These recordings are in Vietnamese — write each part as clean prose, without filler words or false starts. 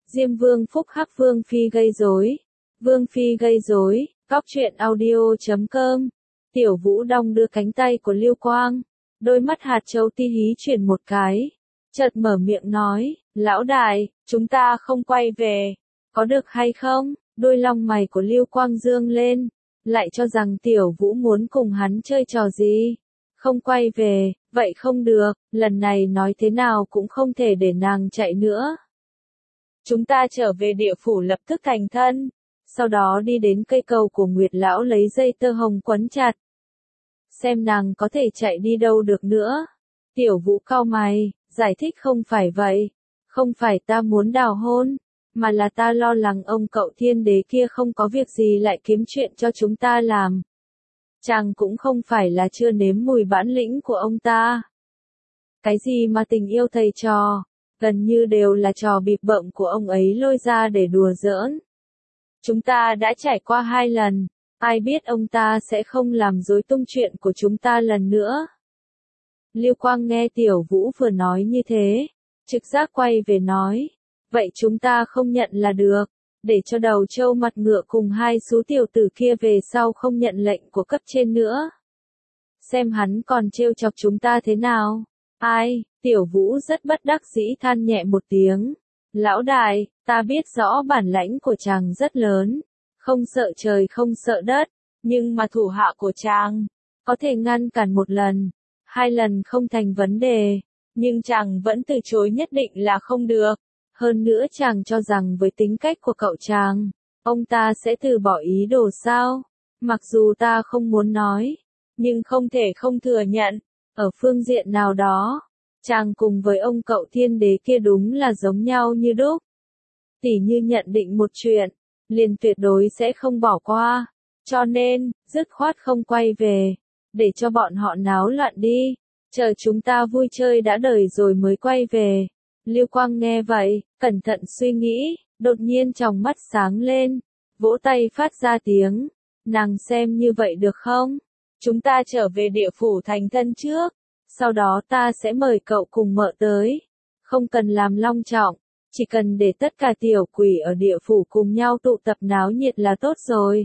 Diêm Vương phúc hắc Vương Phi gây rối. Vương Phi gây rối, Góc truyện audio.com. Tiểu Vũ đong đưa cánh tay của Lưu Quang. Đôi mắt hạt châu ti hí chuyển một cái. Chợt mở miệng nói, lão đại, chúng ta không quay về. Có được hay không? Đôi lông mày của Lưu Quang dương lên. Lại cho rằng Tiểu Vũ muốn cùng hắn chơi trò gì. Không quay về, vậy không được, lần này nói thế nào cũng không thể để nàng chạy nữa. Chúng ta trở về địa phủ lập tức thành thân. Sau đó đi đến cây cầu của Nguyệt Lão lấy dây tơ hồng quấn chặt. Xem nàng có thể chạy đi đâu được nữa. Tiểu Vũ cau mày, giải thích không phải vậy. Không phải ta muốn đào hôn, mà là ta lo lắng ông cậu thiên đế kia không có việc gì lại kiếm chuyện cho chúng ta làm. Chàng cũng không phải là chưa nếm mùi bản lĩnh của ông ta. Cái gì mà tình yêu thầy trò, gần như đều là trò bịp bợm của ông ấy lôi ra để đùa giỡn. Chúng ta đã trải qua 2 lần, ai biết ông ta sẽ không làm rối tung chuyện của chúng ta lần nữa. Lưu Quang nghe Tiểu Vũ vừa nói như thế, trực giác quay về nói, vậy chúng ta không nhận là được, để cho đầu trâu mặt ngựa cùng 2 số tiểu tử kia về sau không nhận lệnh của cấp trên nữa. Xem hắn còn trêu chọc chúng ta thế nào. Ai, Tiểu Vũ rất bất đắc dĩ than nhẹ một tiếng. Lão đại, ta biết rõ bản lãnh của chàng rất lớn, không sợ trời không sợ đất, nhưng mà thủ hạ của chàng, có thể ngăn cản 1 lần, 2 lần không thành vấn đề, nhưng chàng vẫn từ chối nhất định là không được. Hơn nữa chàng cho rằng với tính cách của cậu chàng, ông ta sẽ từ bỏ ý đồ sao? Mặc dù ta không muốn nói, nhưng không thể không thừa nhận, ở phương diện nào đó, chàng cùng với ông cậu thiên đế kia đúng là giống nhau như đúc. Tỉ như nhận định một chuyện, liền tuyệt đối sẽ không bỏ qua, cho nên, dứt khoát không quay về, để cho bọn họ náo loạn đi, chờ chúng ta vui chơi đã đời rồi mới quay về. Lưu Quang nghe vậy, cẩn thận suy nghĩ, đột nhiên tròng mắt sáng lên, vỗ tay phát ra tiếng, nàng xem như vậy được không? Chúng ta trở về địa phủ thành thân trước, sau đó ta sẽ mời cậu cùng mợ tới, không cần làm long trọng, chỉ cần để tất cả tiểu quỷ ở địa phủ cùng nhau tụ tập náo nhiệt là tốt rồi.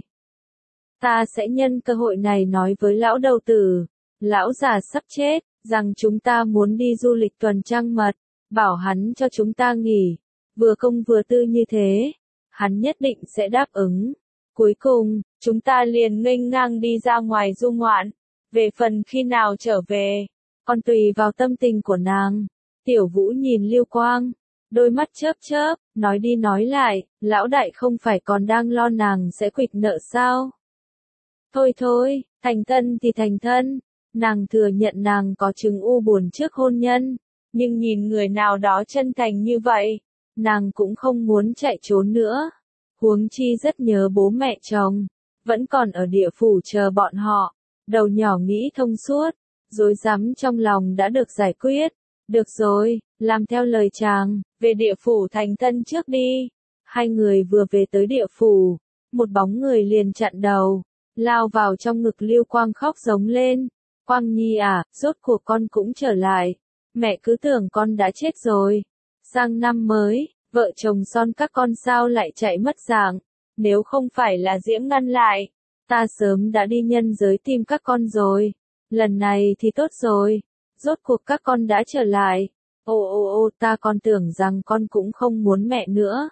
Ta sẽ nhân cơ hội này nói với lão đầu tử, lão già sắp chết, rằng chúng ta muốn đi du lịch tuần trăng mật, bảo hắn cho chúng ta nghỉ, vừa công vừa tư như thế, hắn nhất định sẽ đáp ứng. Cuối cùng, chúng ta liền nghênh ngang đi ra ngoài du ngoạn, về phần khi nào trở về, còn tùy vào tâm tình của nàng. Tiểu Vũ nhìn Lưu Quang, đôi mắt chớp chớp, nói đi nói lại, lão đại không phải còn đang lo nàng sẽ quỵt nợ sao? Thôi thôi, thành thân thì thành thân, nàng thừa nhận nàng có chứng u buồn trước hôn nhân, nhưng nhìn người nào đó chân thành như vậy, nàng cũng không muốn chạy trốn nữa. Huống chi rất nhớ bố mẹ chồng, vẫn còn ở địa phủ chờ bọn họ, đầu nhỏ nghĩ thông suốt, rối rắm trong lòng đã được giải quyết. Được rồi, làm theo lời chàng, về địa phủ thành thân trước đi. 2 người vừa về tới địa phủ, một bóng người liền chặn đầu, lao vào trong ngực Lưu Quang khóc giống lên. Quang Nhi à, rốt cuộc con cũng trở lại, mẹ cứ tưởng con đã chết rồi. Sang năm mới, vợ chồng son các con sao lại chạy mất dạng, nếu không phải là Diễm ngăn lại, ta sớm đã đi nhân giới tìm các con rồi. Lần này thì tốt rồi, rốt cuộc các con đã trở lại. Ô, ta còn tưởng rằng con cũng không muốn mẹ nữa.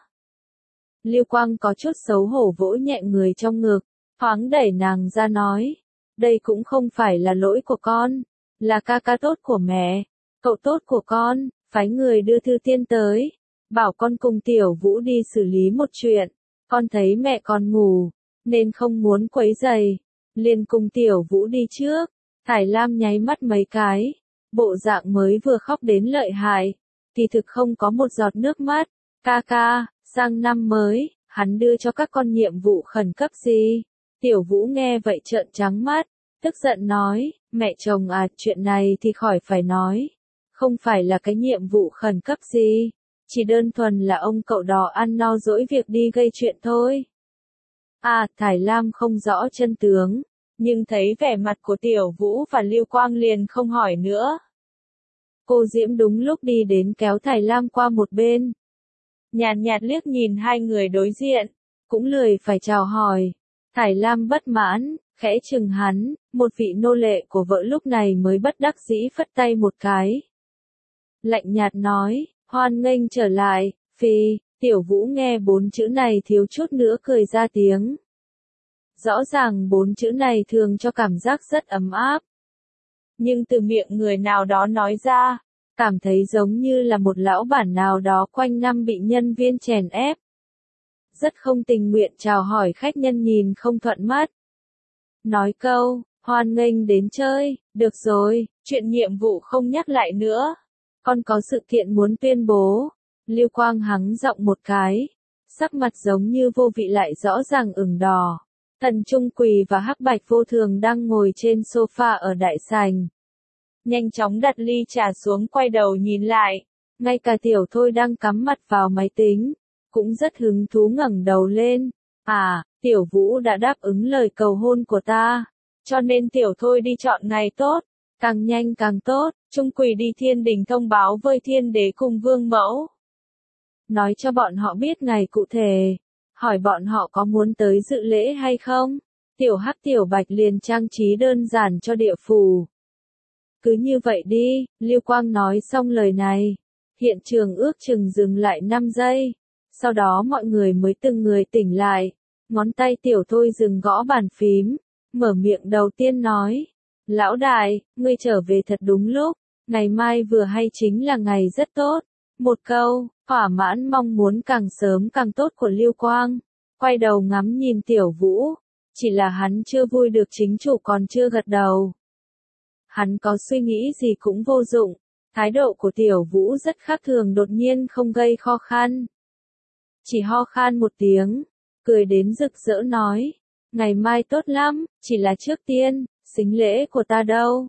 Lưu Quang có chút xấu hổ vỗ nhẹ người trong ngực, thoáng đẩy nàng ra nói, đây cũng không phải là lỗi của con, là ca ca tốt của mẹ, cậu tốt của con, phái người đưa thư tiên tới, bảo con cùng Tiểu Vũ đi xử lý một chuyện, con thấy mẹ còn ngủ, nên không muốn quấy rầy, liền cùng Tiểu Vũ đi trước. Thải Lam nháy mắt mấy cái, bộ dạng mới vừa khóc đến lợi hại, kỳ thực không có một giọt nước mắt. Ca ca, sang năm mới, hắn đưa cho các con nhiệm vụ khẩn cấp gì? Tiểu Vũ nghe vậy trợn trắng mắt, tức giận nói, mẹ chồng à, chuyện này thì khỏi phải nói, không phải là cái nhiệm vụ khẩn cấp gì, chỉ đơn thuần là ông cậu đó ăn no dỗi việc đi gây chuyện thôi. À, Thải Lam không rõ chân tướng, nhưng thấy vẻ mặt của Tiểu Vũ và Lưu Quang liền không hỏi nữa. Cô Diễm đúng lúc đi đến kéo Thải Lam qua một bên. nhàn nhạt liếc nhìn hai người đối diện, cũng lười phải chào hỏi. Thải Lam bất mãn, khẽ chừng hắn, một vị nô lệ của vợ lúc này mới bất đắc dĩ phất tay một cái. Lạnh nhạt nói, hoan nghênh trở lại, Phi. Tiểu Vũ nghe 4 chữ này thiếu chút nữa cười ra tiếng. Rõ ràng 4 chữ này thường cho cảm giác rất ấm áp. Nhưng từ miệng người nào đó nói ra, cảm thấy giống như là một lão bản nào đó quanh năm bị nhân viên chèn ép. Rất không tình nguyện chào hỏi khách nhân nhìn không thuận mắt. Nói câu, hoan nghênh đến chơi, được rồi, chuyện nhiệm vụ không nhắc lại nữa. Con có sự kiện muốn tuyên bố. Lưu Quang hắng giọng một cái, sắc mặt giống như vô vị lại rõ ràng ửng đỏ. Thần Trung Quỳ và Hắc Bạch Vô Thường đang ngồi trên sofa ở đại sảnh. Nhanh chóng đặt ly trà xuống quay đầu nhìn lại, ngay cả Tiểu Thôi đang cắm mặt vào máy tính, cũng rất hứng thú ngẩng đầu lên. À, Tiểu Vũ đã đáp ứng lời cầu hôn của ta, cho nên Tiểu Thôi đi chọn ngày tốt, càng nhanh càng tốt. Trung Quỳ đi thiên đình thông báo với thiên đế cùng vương mẫu. Nói cho bọn họ biết ngày cụ thể, hỏi bọn họ có muốn tới dự lễ hay không. Tiểu Hắc Tiểu Bạch liền trang trí đơn giản cho địa phủ. Cứ như vậy đi, Lưu Quang nói xong lời này. Hiện trường ước chừng dừng lại 5 giây. Sau đó mọi người mới từng người tỉnh lại. Ngón tay Tiểu Thôi dừng gõ bàn phím. Mở miệng đầu tiên nói. Lão đại, ngươi trở về thật đúng lúc. Ngày mai vừa hay chính là ngày rất tốt. Một câu, thỏa mãn mong muốn càng sớm càng tốt của Lưu Quang. Quay đầu ngắm nhìn Tiểu Vũ. Chỉ là hắn chưa vui được chính chủ còn chưa gật đầu. Hắn có suy nghĩ gì cũng vô dụng. Thái độ của Tiểu Vũ rất khác thường đột nhiên không gây khó khăn. Chỉ ho khan một tiếng, cười đến rực rỡ nói. Ngày mai tốt lắm, chỉ là trước tiên, sính lễ của ta đâu?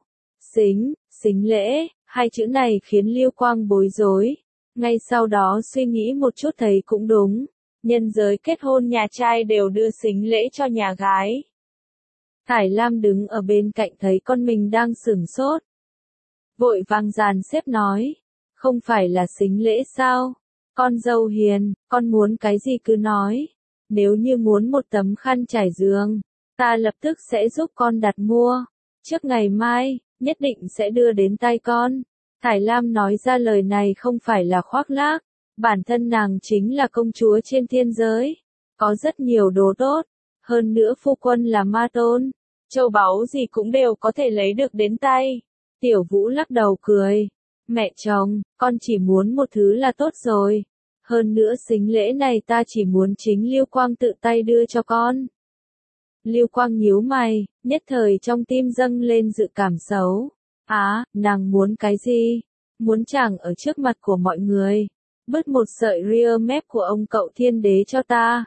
Sính lễ, hai chữ này khiến Lưu Quang bối rối. Ngay sau đó suy nghĩ một chút thấy cũng đúng. Nhân giới kết hôn nhà trai đều đưa sính lễ cho nhà gái. Thải Lam đứng ở bên cạnh thấy con mình đang sửng sốt. Vội vàng dàn xếp nói. Không phải là sính lễ sao? Con dâu hiền, con muốn cái gì cứ nói. Nếu như muốn một tấm khăn trải giường, ta lập tức sẽ giúp con đặt mua. Trước ngày mai, nhất định sẽ đưa đến tay con. Thải Lam nói ra lời này không phải là khoác lác. Bản thân nàng chính là công chúa trên thiên giới. Có rất nhiều đồ tốt. Hơn nữa phu quân là ma tôn. Châu báu gì cũng đều có thể lấy được đến tay. Tiểu Vũ lắc đầu cười. Mẹ chồng, con chỉ muốn một thứ là tốt rồi. Hơn nữa sính lễ này ta chỉ muốn chính Lưu Quang tự tay đưa cho con. Lưu Quang nhíu mày, nhất thời trong tim dâng lên dự cảm xấu. Á, nàng muốn cái gì? Muốn chàng ở trước mặt của mọi người. Bứt một sợi rear mép của ông cậu thiên đế cho ta.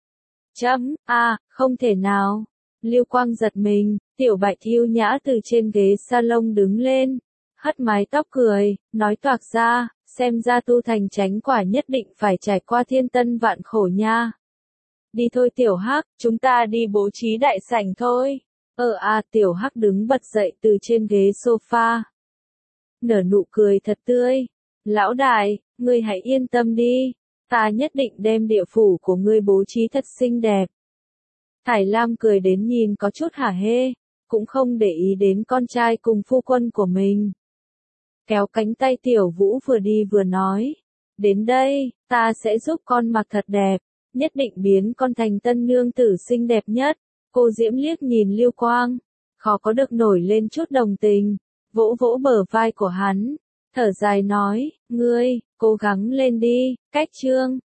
Không thể nào. Lưu Quang giật mình, Tiểu Bạch yêu nhã từ trên ghế salon đứng lên. Hất mái tóc cười, nói toạc ra, xem ra tu thành chánh quả nhất định phải trải qua thiên tân vạn khổ nha. Đi thôi Tiểu Hắc, chúng ta đi bố trí đại sảnh thôi. Tiểu Hắc đứng bật dậy từ trên ghế sofa. Nở nụ cười thật tươi. Lão đại, ngươi hãy yên tâm đi. Ta nhất định đem địa phủ của ngươi bố trí thật xinh đẹp. Thải Lam cười đến nhìn có chút hả hê, cũng không để ý đến con trai cùng phu quân của mình. Kéo cánh tay Tiểu Vũ vừa đi vừa nói. Đến đây, ta sẽ giúp con mặc thật đẹp, nhất định biến con thành tân nương tử xinh đẹp nhất. Cô Diễm liếc nhìn Lưu Quang, khó có được nổi lên chút đồng tình, vỗ vỗ bờ vai của hắn, thở dài nói, ngươi, cố gắng lên đi, cách chương.